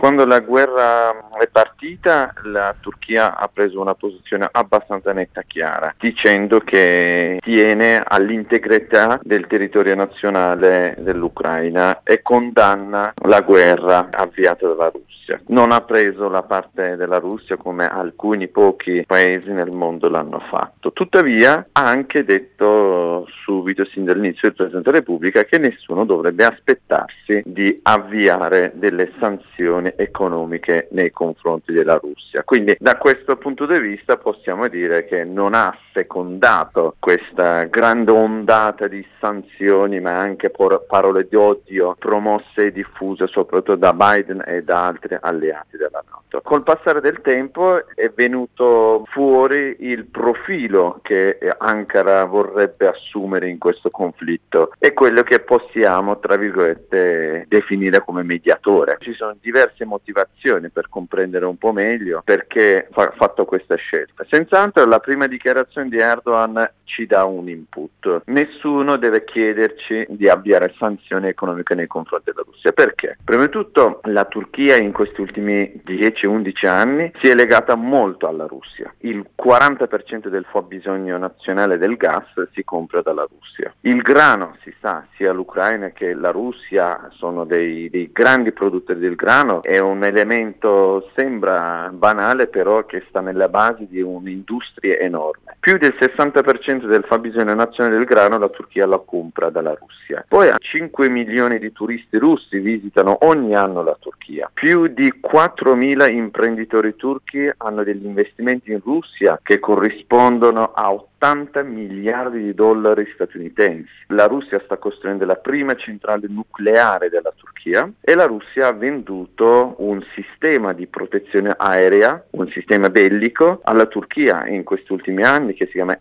Quando la guerra è partita, la Turchia ha preso una posizione abbastanza netta e chiara, dicendo che tiene all'integrità del territorio nazionale dell'Ucraina e condanna la guerra avviata dalla Russia. Non ha preso la parte della Russia come alcuni pochi paesi nel mondo l'hanno fatto. Tuttavia ha anche detto subito, sin dall'inizio, il Presidente della Repubblica che nessuno dovrebbe aspettarsi di avviare delle sanzioni economiche nei confronti della Russia. Quindi da questo punto di vista possiamo dire che non ha secondato questa grande ondata di sanzioni, ma anche parole di odio promosse e diffuse soprattutto da Biden e da altri alleati della NATO. Col passare del tempo è venuto fuori il profilo che Ankara vorrebbe assumere in questo conflitto e quello che possiamo, tra virgolette, definire come mediatore. Ci sono diverse motivazioni per comprendere un po' meglio perché ha fatto questa scelta. Senz'altro la prima dichiarazione di Erdogan ci dà un input. Nessuno deve chiederci di avviare sanzioni economiche nei confronti della Russia. Perché? Prima di tutto la Turchia in questi ultimi 10-11 anni si è legata molto alla Russia. Il 40% del fabbisogno nazionale del gas si compra dalla Russia. Il grano, si sa, sia l'Ucraina che la Russia sono dei grandi produttori del grano, è un elemento, sembra banale, però che sta nella base di un'industria enorme. Più del 60% del fabbisogno nazionale del grano la Turchia la compra dalla Russia. Poi 5 milioni di turisti russi visitano ogni anno la Turchia. Più di 4.000 imprenditori turchi hanno degli investimenti in Russia che corrispondono a 80 miliardi di dollari statunitensi. La Russia sta costruendo la prima centrale nucleare della Turchia e la Russia ha venduto un sistema di protezione aerea, un sistema bellico alla Turchia in questi ultimi anni che si chiama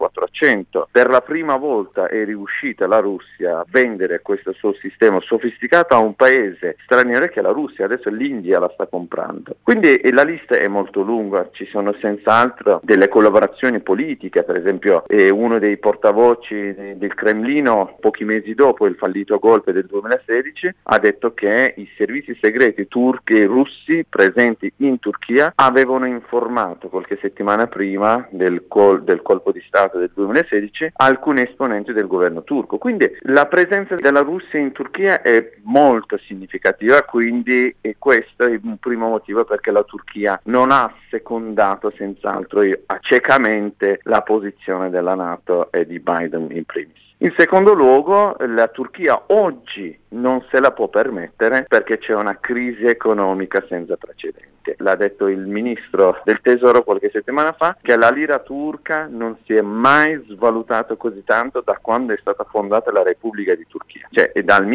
S-400. Per la prima volta è riuscita la Russia a vendere questo suo sistema sofisticato a un paese straniero che è la Russia, adesso l'India la sta comprando. Quindi la lista è molto lunga, ci sono senz'altro delle collaborazioni politiche, per esempio uno dei portavoci del Cremlino pochi mesi dopo il fallito golpe del 2016 ha detto che i servizi segreti turchi e russi presenti in Turchia avevano informato qualche settimana prima del colpo di Stato del 2016 alcuni esponenti del governo turco. Quindi la presenza della Russia in Turchia è molto significativa, quindi questo è un primo motivo perché la Turchia non ha secondato senz'altro ciecamente la posizione della NATO e di Biden in primis. In secondo luogo, la Turchia oggi non se la può permettere perché c'è una crisi economica senza precedenti. L'ha detto il ministro del Tesoro qualche settimana fa che la lira turca non si è mai svalutato così tanto da quando è stata fondata la Repubblica di Turchia, cioè è dal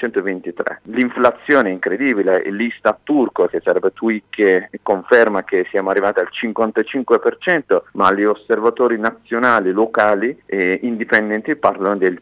1923. L'inflazione è incredibile, l'Istat turco, che sarebbe TÜİK, che conferma che siamo arrivati al 55%, ma gli osservatori nazionali, locali e indipendenti parlano del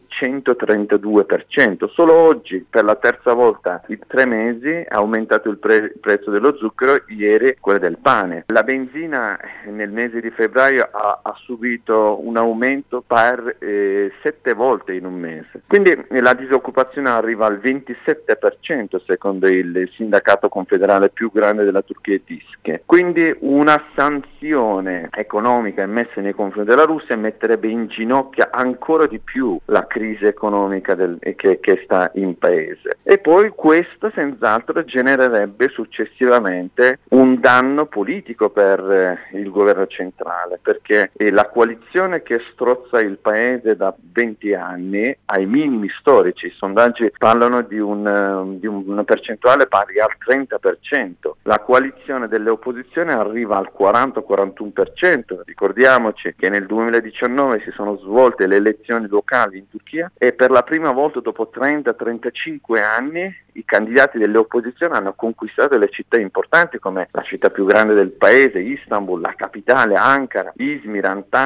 132%. Solo oggi, per la terza volta in 3 mesi, è aumentato il prezzo dello zucchero, ieri quello del pane. La benzina nel mese di febbraio ha subito un aumento per 7 volte in un mese. Quindi la disoccupazione arriva al 27% secondo il sindacato confederale più grande della Turchia, TİSK. Quindi una sanzione economica messa nei confronti della Russia metterebbe in ginocchio ancora di più la crisi economica che sta in paese. E poi questo senz'altro genererebbe successivamente un danno politico per il governo centrale, perché la coalizione che strozza il paese da 20 anni ai minimi storici, i sondaggi parlano di una percentuale pari al 30%, la coalizione delle opposizioni arriva al 40-41%, ricordiamoci che nel 2019 si sono svolte le elezioni locali in Turchia e per la prima volta dopo 30-35 anni i candidati delle opposizioni hanno conquistato le città importanti come la città più grande del paese, Istanbul, la capitale, Ankara, Izmir, Antalya,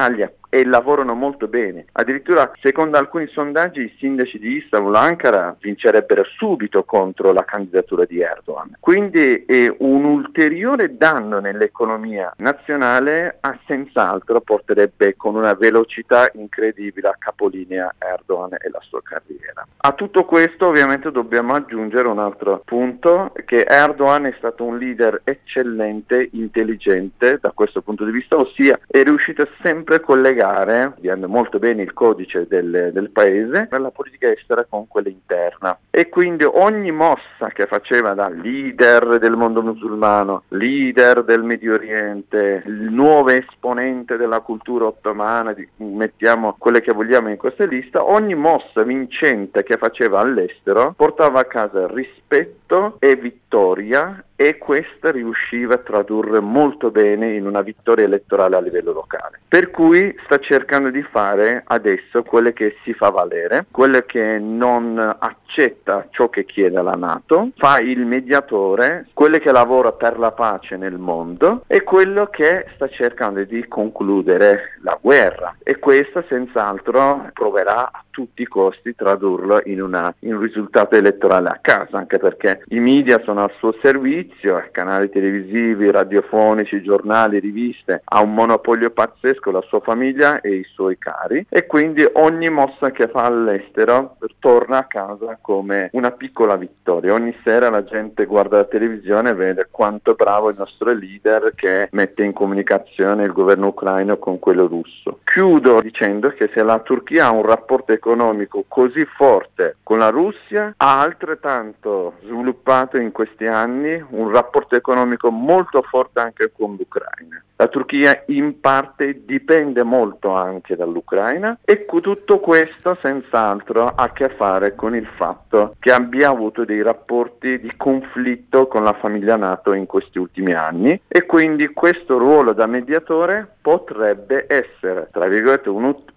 e lavorano molto bene. Addirittura, secondo alcuni sondaggi, i sindaci di Istanbul e Ankara vincerebbero subito contro la candidatura di Erdogan. Quindi un ulteriore danno nell'economia nazionale senz'altro porterebbe con una velocità incredibile a capolinea Erdogan e la sua carriera. A tutto questo ovviamente dobbiamo aggiungere un altro punto, che Erdogan è stato un leader eccellente, intelligente da questo punto di vista, ossia è riuscito sempre a collegare, studiando molto bene il codice del paese, la politica estera con quella interna, e quindi ogni mossa che faceva da leader del mondo musulmano, leader del Medio Oriente, il nuovo esponente della cultura ottomana, mettiamo quelle che vogliamo in questa lista, ogni mossa vincente che faceva all'estero portava a casa rispetto e vittoria, e questa riusciva a tradurre molto bene in una vittoria elettorale a livello locale. Per cui sta cercando di fare adesso quello che si fa valere, quello che non accetta ciò che chiede la NATO, fa il mediatore, quello che lavora per la pace nel mondo e quello che sta cercando di concludere la guerra, e questa senz'altro proverà a tutti i costi tradurlo in un risultato elettorale a casa, anche perché i media sono al suo servizio, canali televisivi, radiofonici, giornali, riviste, ha un monopolio pazzesco, la sua famiglia e i suoi cari, e quindi ogni mossa che fa all'estero torna a casa come una piccola vittoria. Ogni sera la gente guarda la televisione e vede quanto è bravo il nostro leader che mette in comunicazione il governo ucraino con quello russo. Chiudo dicendo che se la Turchia ha un rapporto economico così forte con la Russia, ha altrettanto sviluppato in questi anni un rapporto economico molto forte anche con l'Ucraina. La Turchia in parte dipende molto anche dall'Ucraina, e tutto questo senz'altro ha a che fare con il fatto che abbia avuto dei rapporti di conflitto con la famiglia NATO in questi ultimi anni, e quindi questo ruolo da mediatore potrebbe essere, tra virgolette,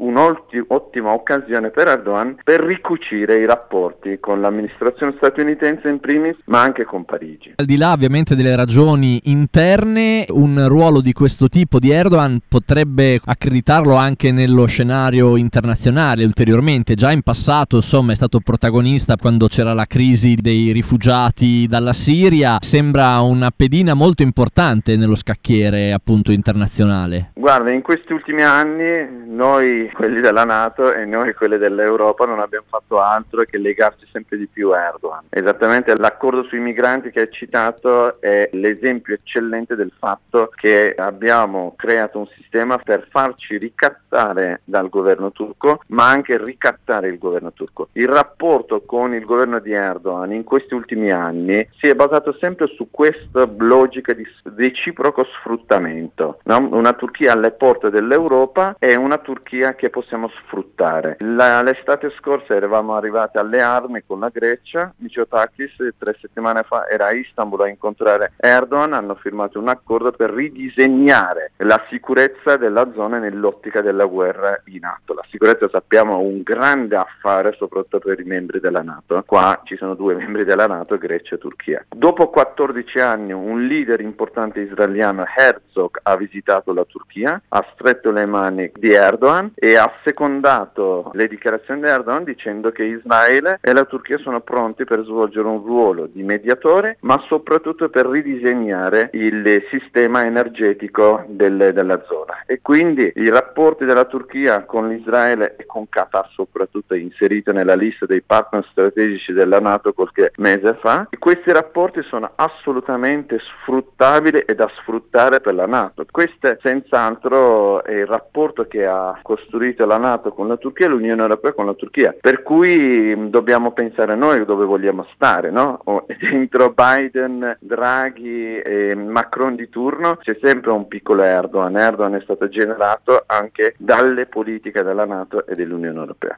un'ottima occasione per Erdogan per ricucire i rapporti con l'amministrazione statunitense in primis, ma anche con Parigi. Al di là ovviamente delle ragioni interne, un ruolo di questo tipo di Erdogan potrebbe accreditarlo anche nello scenario internazionale ulteriormente. Già in passato, insomma, è stato protagonista quando c'era la crisi dei rifugiati dalla Siria. Sembra una pedina molto importante nello scacchiere appunto internazionale. Guarda, in questi ultimi anni noi, quelli della NATO, e noi, quelli dell'Europa, non abbiamo fatto altro che legarci sempre di più a Erdogan. Esattamente, l'accordo sui migranti che hai citato è l'esempio eccellente del fatto che abbiamo creato un sistema per farci ricattare dal governo turco, ma anche ricattare il governo turco. Il rapporto con il governo di Erdogan in questi ultimi anni si è basato sempre su questa logica di reciproco sfruttamento, no? Una Turchia alle porte dell'Europa e una Turchia che possiamo sfruttare. L'estate scorsa eravamo arrivati alle armi con la Grecia. Mitsotakis 3 settimane fa era a Istanbul a incontrare Erdogan, hanno firmato un accordo per ridisegnare la sicurezza della zona nell'ottica della guerra in atto. La sicurezza, sappiamo, è un grande affare soprattutto per i membri della NATO. Qua ci sono 2 membri della NATO, Grecia e Turchia. Dopo 14 anni un leader importante israeliano, Herzog, ha visitato la Turchia, ha stretto le mani di Erdogan e ha secondato le dichiarazioni di Erdogan dicendo che Israele e la Turchia sono pronti per svolgere un ruolo di mediatore, ma soprattutto per ridisegnare il sistema energetico della zona. E quindi i rapporti della Turchia con Israele e con Qatar, soprattutto inserito nella lista dei partner strategici della NATO qualche mese fa, e questi rapporti sono assolutamente sfruttabili e da sfruttare per la NATO. Questo senz'altro è il rapporto che ha costruito la NATO con la Turchia e l'Unione Europea con la Turchia, per cui dobbiamo pensare noi dove vogliamo stare, no? Dentro Biden, Draghi e Macron di turno c'è sempre un piccolo Erdogan. Erdogan è stato generato anche dalle politiche della NATO e dell'Unione Europea.